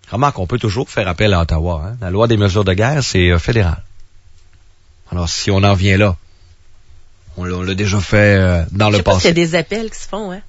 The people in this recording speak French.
Remarque qu'on peut toujours faire appel à Ottawa. Hein? La loi des mesures de guerre, c'est fédéral. Alors, si on en vient là, on l'a déjà fait dans le Je sais pas passé. s'il y a des appels qui se font, hein.